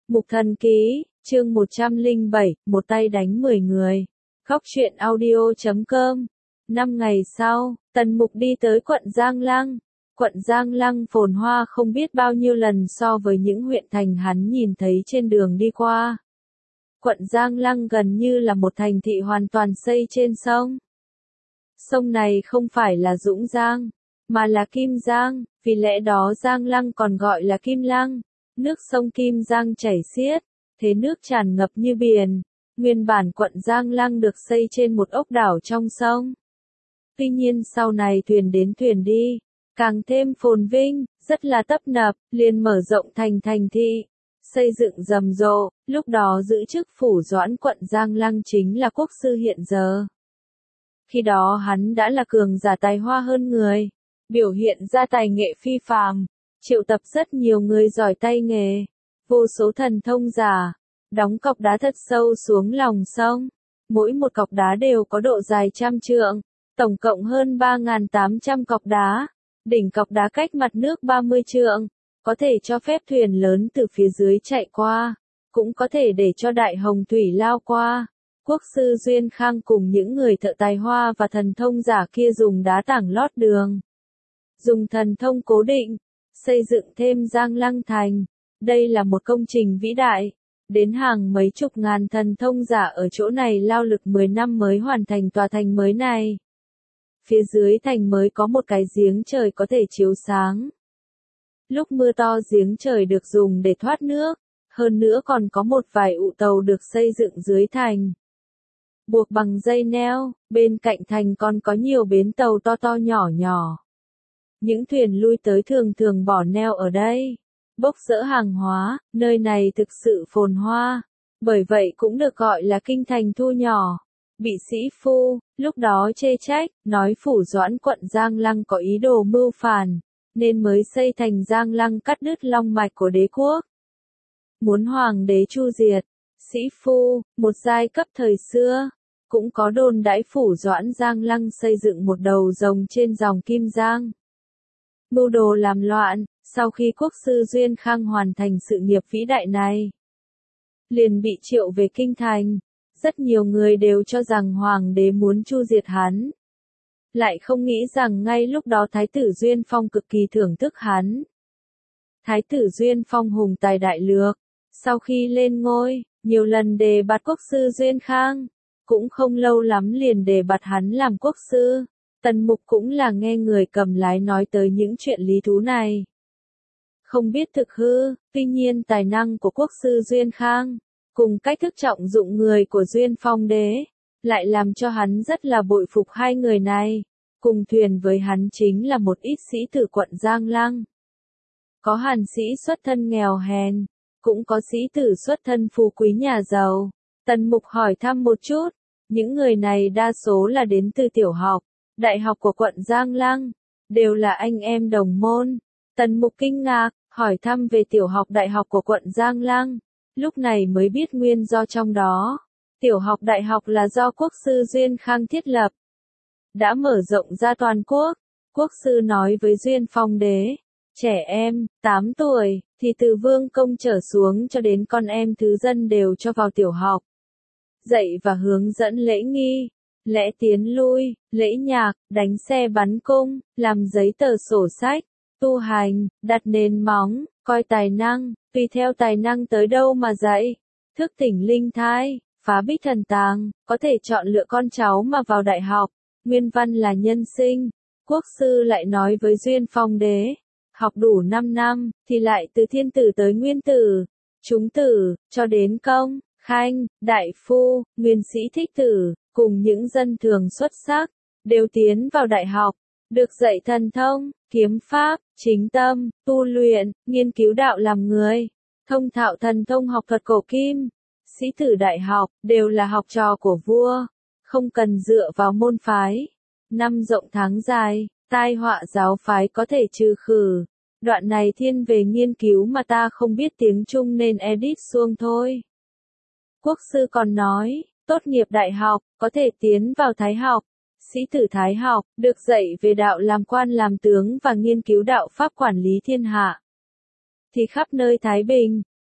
Mục Thần Ký, chương 107, một tay đánh 10 người. Góc truyện audio.com. 5 ngày sau, Tần Mục đi tới quận Giang Lăng. Quận Giang Lăng phồn hoa không biết bao nhiêu lần so với những huyện thành hắn nhìn thấy trên đường đi qua. Quận Giang Lăng gần như là một thành thị hoàn toàn xây trên sông. Sông này không phải là Dũng Giang, mà là Kim Giang, vì lẽ đó Giang Lăng còn gọi là Kim Lăng. Nước sông Kim Giang chảy xiết, thế nước tràn ngập như biển. Nguyên bản quận Giang Lăng được xây trên một ốc đảo trong sông. Tuy nhiên sau này thuyền đến thuyền đi, càng thêm phồn vinh, rất là tấp nập, liền mở rộng thành thành thị, xây dựng rầm rộ. Lúc đó giữ chức phủ doãn quận Giang Lăng chính là quốc sư hiện giờ. Khi đó hắn đã là cường giả tài hoa hơn người, biểu hiện ra tài nghệ phi phàm, triệu tập rất nhiều người giỏi tay nghề, vô số thần thông giả, đóng cọc đá thật sâu xuống lòng sông. Mỗi một cọc đá đều có độ dài 100 trượng, tổng cộng hơn 3.800 cọc đá. Đỉnh cọc đá cách mặt nước 30 trượng, có thể cho phép thuyền lớn từ phía dưới chạy qua, cũng có thể để cho đại hồng thủy lao qua. Quốc sư Duyên Khang cùng những người thợ tài hoa và thần thông giả kia dùng đá tảng lót đường, dùng thần thông cố định, xây dựng thêm Giang Lăng thành. Đây là một công trình vĩ đại, đến hàng mấy chục ngàn thần thông giả ở chỗ này lao lực 10 năm mới hoàn thành tòa thành mới này. Phía dưới thành mới có một cái giếng trời có thể chiếu sáng. Lúc mưa to giếng trời được dùng để thoát nước, hơn nữa còn có một vài ụ tàu được xây dựng dưới thành, buộc bằng dây neo. Bên cạnh thành còn có nhiều bến tàu to to nhỏ nhỏ. Những thuyền lui tới thường thường bỏ neo ở đây, bốc dỡ hàng hóa. Nơi này thực sự phồn hoa, bởi vậy cũng được gọi là kinh thành thu nhỏ. Bị sĩ phu lúc đó chê trách, nói phủ doãn quận Giang Lăng có ý đồ mưu phản, nên mới xây thành Giang Lăng cắt đứt long mạch của đế quốc, muốn hoàng đế chu diệt. Sĩ phu, một giai cấp thời xưa, cũng có đồn đãi phủ doãn Giang Lăng xây dựng một đầu rồng trên dòng Kim Giang, mưu đồ làm loạn. Sau khi quốc sư Duyên Khang hoàn thành sự nghiệp vĩ đại này, liền bị triệu về kinh thành. Rất nhiều người đều cho rằng hoàng đế muốn chu diệt hắn, lại không nghĩ rằng ngay lúc đó Thái tử Duyên Phong cực kỳ thưởng thức hắn. Thái tử Duyên Phong hùng tài đại lược, sau khi lên ngôi, nhiều lần đề bạt quốc sư Duyên Khang, cũng không lâu lắm liền đề bạt hắn làm quốc sư. Tần Mục cũng là nghe người cầm lái nói tới những chuyện lý thú này, không biết thực hư. Tuy nhiên tài năng của quốc sư Duyên Khang, cùng cách thức trọng dụng người của Duyên Phong đế, lại làm cho hắn rất là bội phục hai người này. Cùng thuyền với hắn chính là một ít sĩ tử quận Giang Lăng. Có hàn sĩ xuất thân nghèo hèn, cũng có sĩ tử xuất thân phú quý nhà giàu. Tần Mục hỏi thăm một chút, những người này đa số là đến từ tiểu học, đại học của quận Giang Lăng, đều là anh em đồng môn. Tần Mục kinh ngạc, hỏi thăm về tiểu học đại học của quận Giang Lăng, lúc này mới biết nguyên do trong đó. Tiểu học đại học là do quốc sư Duyên Khang thiết lập, đã mở rộng ra toàn quốc. Quốc sư nói với Duyên Phong đế, trẻ em, 8 tuổi, thì từ vương công trở xuống cho đến con em thứ dân đều cho vào tiểu học. Dạy và hướng dẫn lễ nghi, lễ tiến lui, lễ nhạc, đánh xe bắn cung, làm giấy tờ sổ sách, tu hành, đặt nền móng, coi tài năng, tùy theo tài năng tới đâu mà dạy. Thức tỉnh linh thai, phá bích thần tàng, có thể chọn lựa con cháu mà vào đại học. Nguyên văn là nhân sinh. Quốc sư lại nói với Duyên Phong đế, học đủ 5 năm, thì lại từ thiên tử tới nguyên tử, trung tử, cho đến công, khanh, đại phu, nguyên sĩ thích tử, cùng những dân thường xuất sắc, đều tiến vào đại học, được dạy thần thông, kiếm pháp, chính tâm, tu luyện, nghiên cứu đạo làm người, thông thạo thần thông học thuật cổ kim. Sĩ tử đại học, đều là học trò của vua, không cần dựa vào môn phái. Năm rộng tháng dài, tai họa giáo phái có thể trừ khử. Đoạn này thiên về nghiên cứu mà ta không biết tiếng Trung nên edit xuông thôi. Quốc sư còn nói, tốt nghiệp đại học, có thể tiến vào thái học. Sĩ tử thái học, được dạy về đạo làm quan làm tướng và nghiên cứu đạo pháp quản lý thiên hạ. Thì khắp nơi thái bình,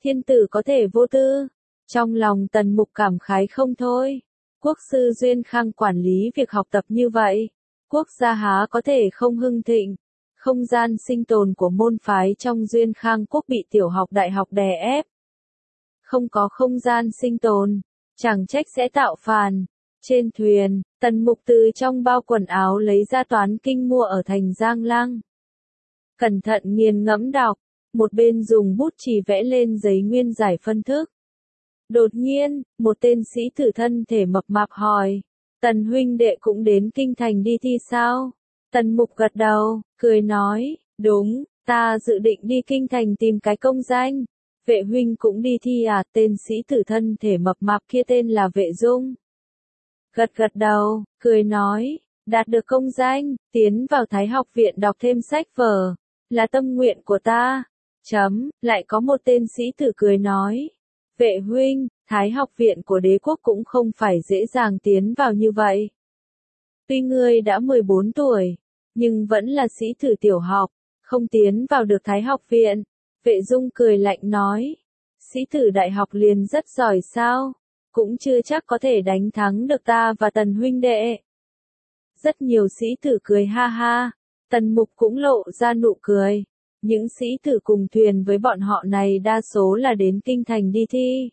Thiên tử có thể vô tư. Trong lòng Tần Mục cảm khái không thôi. Quốc sư Duyên Khang quản lý việc học tập như vậy. Quốc gia há có thể không hưng thịnh. Không gian sinh tồn của môn phái trong Duyên Khang quốc bị tiểu học đại học đè ép. Không có không gian sinh tồn, chẳng trách sẽ tạo phản. Trên thuyền, Tần Mục từ trong bao quần áo lấy ra toán kinh mua ở thành Giang Lăng. Cẩn thận nghiền ngẫm đọc, một bên dùng bút chì vẽ lên giấy nguyên giải phân thức. Đột nhiên, một tên sĩ tử thân thể mập mạp hỏi, Tần huynh đệ cũng đến kinh thành đi thi sao? Tần Mục gật đầu, cười nói, đúng, ta dự định đi kinh thành tìm cái công danh. Vệ huynh cũng đi thi à? Tên sĩ tử thân thể mập mạp kia tên là Vệ Dung. Gật đầu, cười nói, đạt được công danh, tiến vào Thái học viện đọc thêm sách vở, là tâm nguyện của ta. Lại có một tên sĩ tử cười nói, Vệ huynh, Thái học viện của đế quốc cũng không phải dễ dàng tiến vào như vậy. Tuy ngươi đã 14 tuổi, nhưng vẫn là sĩ tử tiểu học, không tiến vào được Thái học viện. Vệ Dung cười lạnh nói, sĩ tử đại học liền rất giỏi sao, cũng chưa chắc có thể đánh thắng được ta và Tần huynh đệ. Rất nhiều sĩ tử cười ha ha, Tần Mục cũng lộ ra nụ cười. Những sĩ tử cùng thuyền với bọn họ này đa số là đến kinh thành đi thi.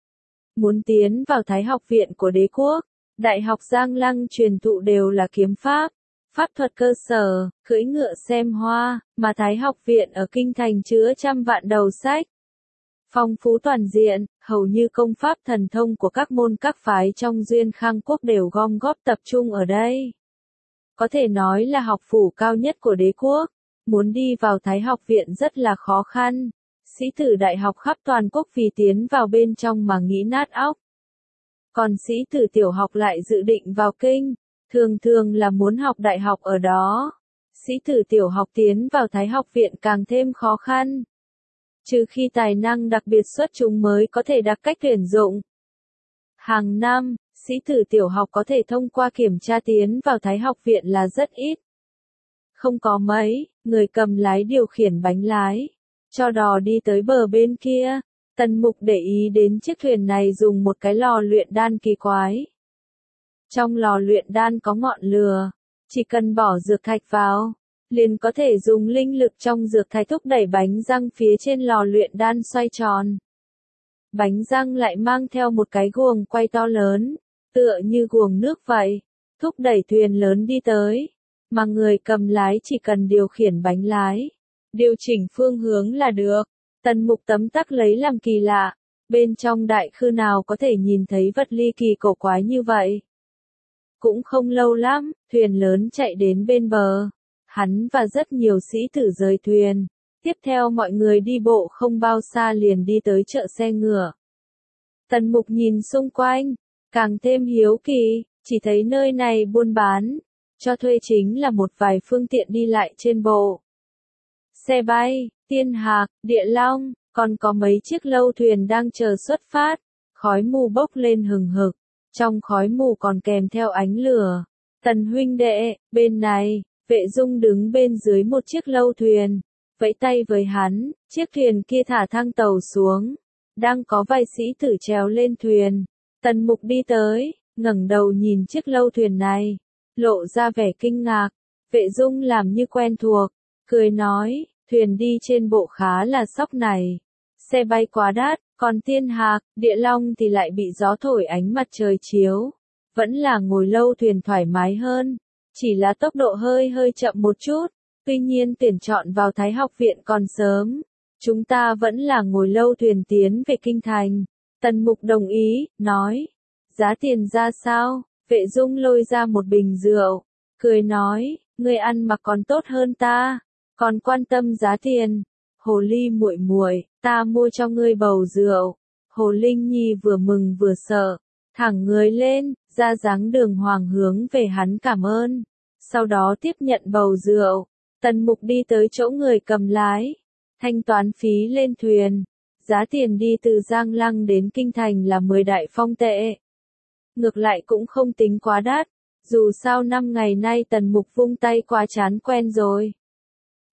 Muốn tiến vào Thái học viện của đế quốc, Đại học Giang Lăng truyền thụ đều là kiếm pháp, pháp thuật cơ sở, cưỡi ngựa xem hoa, mà Thái học viện ở kinh thành chứa trăm vạn đầu sách. Phong phú toàn diện, hầu như công pháp thần thông của các môn các phái trong Duyên Khang quốc đều gom góp tập trung ở đây. Có thể nói là học phủ cao nhất của đế quốc. Muốn đi vào Thái học viện rất là khó khăn. Sĩ tử đại học khắp toàn quốc vì tiến vào bên trong mà nghĩ nát óc. Còn sĩ tử tiểu học lại dự định vào kinh, thường là muốn học đại học ở đó. Sĩ tử tiểu học tiến vào Thái học viện càng thêm khó khăn. Trừ khi tài năng đặc biệt xuất chúng mới có thể đặc cách tuyển dụng. Hàng năm, sĩ tử tiểu học có thể thông qua kiểm tra tiến vào Thái học viện là rất ít. Không có mấy, người cầm lái điều khiển bánh lái, cho đò đi tới bờ bên kia. Tần Mục để ý đến chiếc thuyền này dùng một cái lò luyện đan kỳ quái. Trong lò luyện đan có ngọn lửa, chỉ cần bỏ dược thạch vào, liền có thể dùng linh lực trong dược thạch thúc đẩy bánh răng phía trên lò luyện đan xoay tròn. Bánh răng lại mang theo một cái guồng quay to lớn, tựa như guồng nước vậy, thúc đẩy thuyền lớn đi tới. Mà người cầm lái chỉ cần điều khiển bánh lái, điều chỉnh phương hướng là được. Tần Mục tấm tắc lấy làm kỳ lạ, bên trong đại khư nào có thể nhìn thấy vật ly kỳ cổ quái như vậy. Cũng không lâu lắm, thuyền lớn chạy đến bên bờ. Hắn và rất nhiều sĩ tử rời thuyền. Tiếp theo mọi người đi bộ không bao xa liền đi tới chợ xe ngựa. Tần Mục nhìn xung quanh, càng thêm hiếu kỳ, chỉ thấy nơi này buôn bán, cho thuê chính là một vài phương tiện đi lại trên bộ. Xe bay, tiên hạc, địa long, còn có mấy chiếc lâu thuyền đang chờ xuất phát, khói mù bốc lên hừng hực, trong khói mù còn kèm theo ánh lửa. Tần huynh đệ, bên này, Vệ Dung đứng bên dưới một chiếc lâu thuyền, vẫy tay với hắn, chiếc thuyền kia thả thang tàu xuống, đang có vài sĩ tử trèo lên thuyền. Tần Mục đi tới, ngẩng đầu nhìn chiếc lâu thuyền này, lộ ra vẻ kinh ngạc. Vệ Dung làm như quen thuộc, cười nói, thuyền đi trên bộ khá là sóc này. Xe bay quá đắt, còn tiên hạc, địa long thì lại bị gió thổi ánh mặt trời chiếu. Vẫn là ngồi lâu thuyền thoải mái hơn, chỉ là tốc độ hơi chậm một chút. Tuy nhiên tuyển chọn vào Thái học viện còn sớm. Chúng ta vẫn là ngồi lâu thuyền tiến về kinh thành. Tần Mục đồng ý, nói, giá tiền ra sao? Vệ Dung lôi ra một bình rượu, cười nói, ngươi ăn mặc còn tốt hơn ta, còn quan tâm giá tiền. Hồ Ly muội muội, ta mua cho ngươi bầu rượu. Hồ Linh Nhi vừa mừng vừa sợ, thẳng người lên, ra dáng đường hoàng hướng về hắn cảm ơn. Sau đó tiếp nhận bầu rượu. Tần Mục đi tới chỗ người cầm lái, thanh toán phí lên thuyền. Giá tiền đi từ Giang Lăng đến kinh thành là 10 đại phong tệ. Ngược lại cũng không tính quá đắt, dù sao 5 ngày nay Tần Mục vung tay quá chán quen rồi.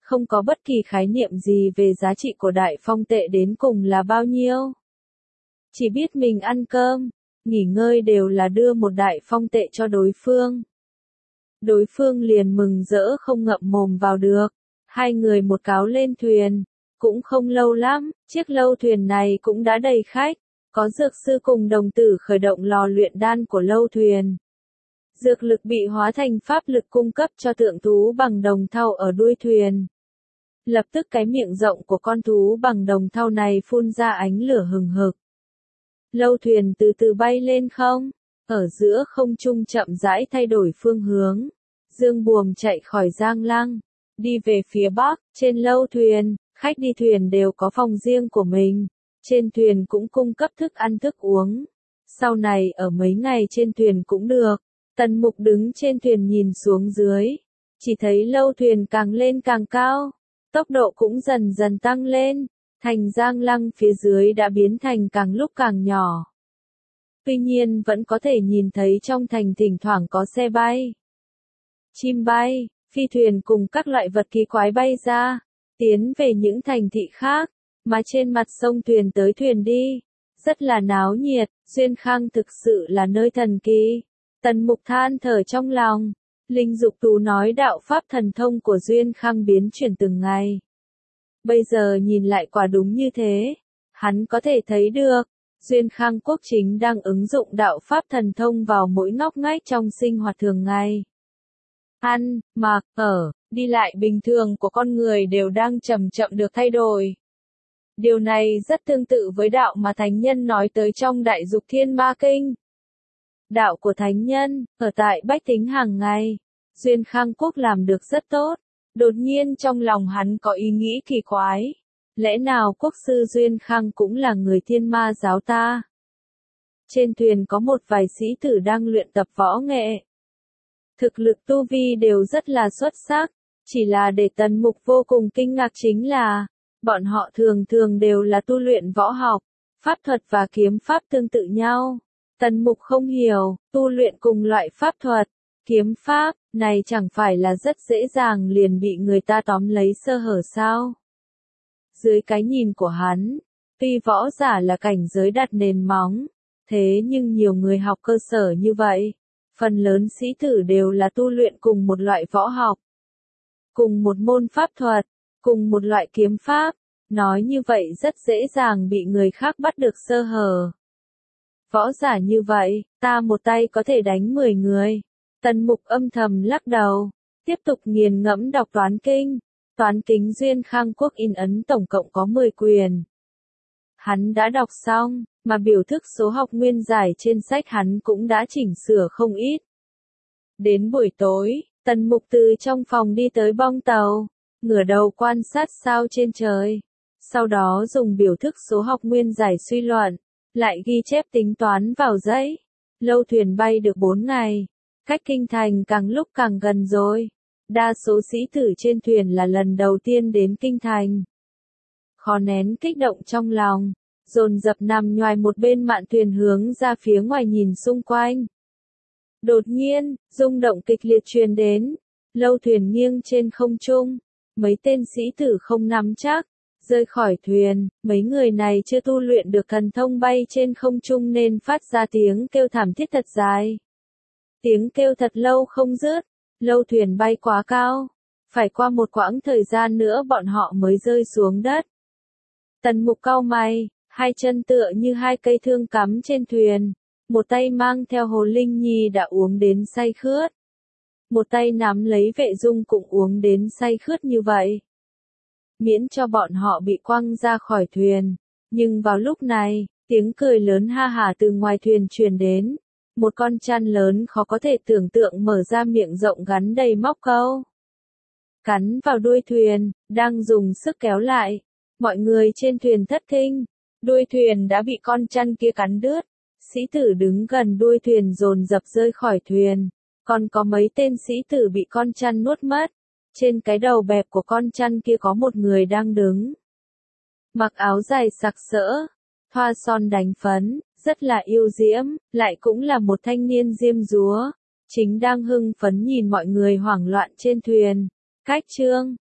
không có bất kỳ khái niệm gì về giá trị của đại phong tệ đến cùng là bao nhiêu. Chỉ biết mình ăn cơm, nghỉ ngơi đều là đưa một đại phong tệ cho đối phương. Đối phương liền mừng rỡ không ngậm mồm vào được. Hai người một cáo lên thuyền. Cũng không lâu lắm, chiếc lâu thuyền này cũng đã đầy khách. Có dược sư cùng đồng tử khởi động lò luyện đan của lâu thuyền. Dược lực bị hóa thành pháp lực cung cấp cho tượng thú bằng đồng thau ở đuôi thuyền. Lập tức cái miệng rộng của con thú bằng đồng thau này phun ra ánh lửa hừng hực. Lâu thuyền từ từ bay lên không, ở giữa không trung chậm rãi thay đổi phương hướng. Dương Buồm chạy khỏi Giang Lăng, đi về phía bắc. Trên lâu thuyền, khách đi thuyền đều có phòng riêng của mình. Trên thuyền cũng cung cấp thức ăn thức uống. Sau này ở mấy ngày trên thuyền cũng được. Tần Mục đứng trên thuyền nhìn xuống dưới, chỉ thấy lâu thuyền càng lên càng cao, tốc độ cũng dần dần tăng lên, thành Giang Lăng phía dưới đã biến thành càng lúc càng nhỏ. Tuy nhiên vẫn có thể nhìn thấy trong thành thỉnh thoảng có xe bay, chim bay, phi thuyền cùng các loại vật kỳ quái bay ra, tiến về những thành thị khác, mà trên mặt sông thuyền tới thuyền đi, rất là náo nhiệt. Duyên Khang thực sự là nơi thần kỳ. Tần Mục than thở trong lòng. Linh Dục Tú nói đạo pháp thần thông của Duyên Khang biến chuyển từng ngày. Bây giờ nhìn lại quả đúng như thế. Hắn có thể thấy được, Duyên Khang Quốc chính đang ứng dụng đạo pháp thần thông vào mỗi ngóc ngách trong sinh hoạt thường ngày. Ăn, mặc, ở, đi lại bình thường của con người đều đang chậm chậm được thay đổi. Điều này rất tương tự với đạo mà Thánh Nhân nói tới trong Đại Dục Thiên Ma Kinh. Đạo của Thánh Nhân, ở tại bách tính hàng ngày, Duyên Khang Quốc làm được rất tốt. Đột nhiên trong lòng hắn có ý nghĩ kỳ quái. Lẽ nào quốc sư Duyên Khang cũng là người Thiên Ma giáo ta? Trên thuyền có một vài sĩ tử đang luyện tập võ nghệ. Thực lực tu vi đều rất là xuất sắc. Chỉ là để Tần Mục vô cùng kinh ngạc chính là, bọn họ thường thường đều là tu luyện võ học, pháp thuật và kiếm pháp tương tự nhau. Tần Mục không hiểu, tu luyện cùng loại pháp thuật, kiếm pháp, này chẳng phải là rất dễ dàng liền bị người ta tóm lấy sơ hở sao? Dưới cái nhìn của hắn, tuy võ giả là cảnh giới đặt nền móng, thế nhưng nhiều người học cơ sở như vậy, phần lớn sĩ tử đều là tu luyện cùng một loại võ học, cùng một môn pháp thuật, cùng một loại kiếm pháp, nói như vậy rất dễ dàng bị người khác bắt được sơ hở. Võ giả như vậy, ta một tay có thể đánh 10 người. Tần Mục âm thầm lắc đầu, tiếp tục nghiền ngẫm đọc toán kinh. Toán kính Duyên Khang Quốc in ấn tổng cộng có 10 quyền. Hắn đã đọc xong, mà biểu thức số học nguyên giải trên sách hắn cũng đã chỉnh sửa không ít. Đến buổi tối, Tần Mục từ trong phòng đi tới bong tàu, ngửa đầu quan sát sao trên trời. Sau đó dùng biểu thức số học nguyên giải suy luận, lại ghi chép tính toán vào giấy. Lâu thuyền bay được 4 ngày, cách kinh thành càng lúc càng gần rồi. Đa số sĩ tử trên thuyền là lần đầu tiên đến kinh thành. Khó nén kích động trong lòng, dồn dập nằm nhoài một bên mạn thuyền hướng ra phía ngoài nhìn xung quanh. Đột nhiên, rung động kịch liệt truyền đến, lâu thuyền nghiêng trên không trung, mấy tên sĩ tử không nắm chắc, rơi khỏi thuyền, mấy người này chưa tu luyện được thần thông bay trên không trung nên phát ra tiếng kêu thảm thiết thật dài. Tiếng kêu thật lâu không dứt, lâu thuyền bay quá cao, phải qua một quãng thời gian nữa bọn họ mới rơi xuống đất. Tần Mục cau mày, hai chân tựa như hai cây thương cắm trên thuyền, một tay mang theo Hồ Linh Nhi đã uống đến say khướt. Một tay nắm lấy Vệ Dung cũng uống đến say khướt như vậy. Miễn cho bọn họ bị quăng ra khỏi thuyền. Nhưng vào lúc này, tiếng cười lớn ha hả từ ngoài thuyền truyền đến. Một con chăn lớn khó có thể tưởng tượng mở ra miệng rộng gắn đầy móc câu. Cắn vào đuôi thuyền, đang dùng sức kéo lại. Mọi người trên thuyền thất kinh. Đuôi thuyền đã bị con chăn kia cắn đứt. Sĩ tử đứng gần đuôi thuyền dồn dập rơi khỏi thuyền. Còn có mấy tên sĩ tử bị con chăn nuốt mất. Trên cái đầu bẹp của con chăn kia có một người đang đứng. Mặc áo dài sặc sỡ, thoa son đánh phấn, rất là yêu diễm, lại cũng là một thanh niên diêm dúa. Chính đang hưng phấn nhìn mọi người hoảng loạn trên thuyền. Cách chương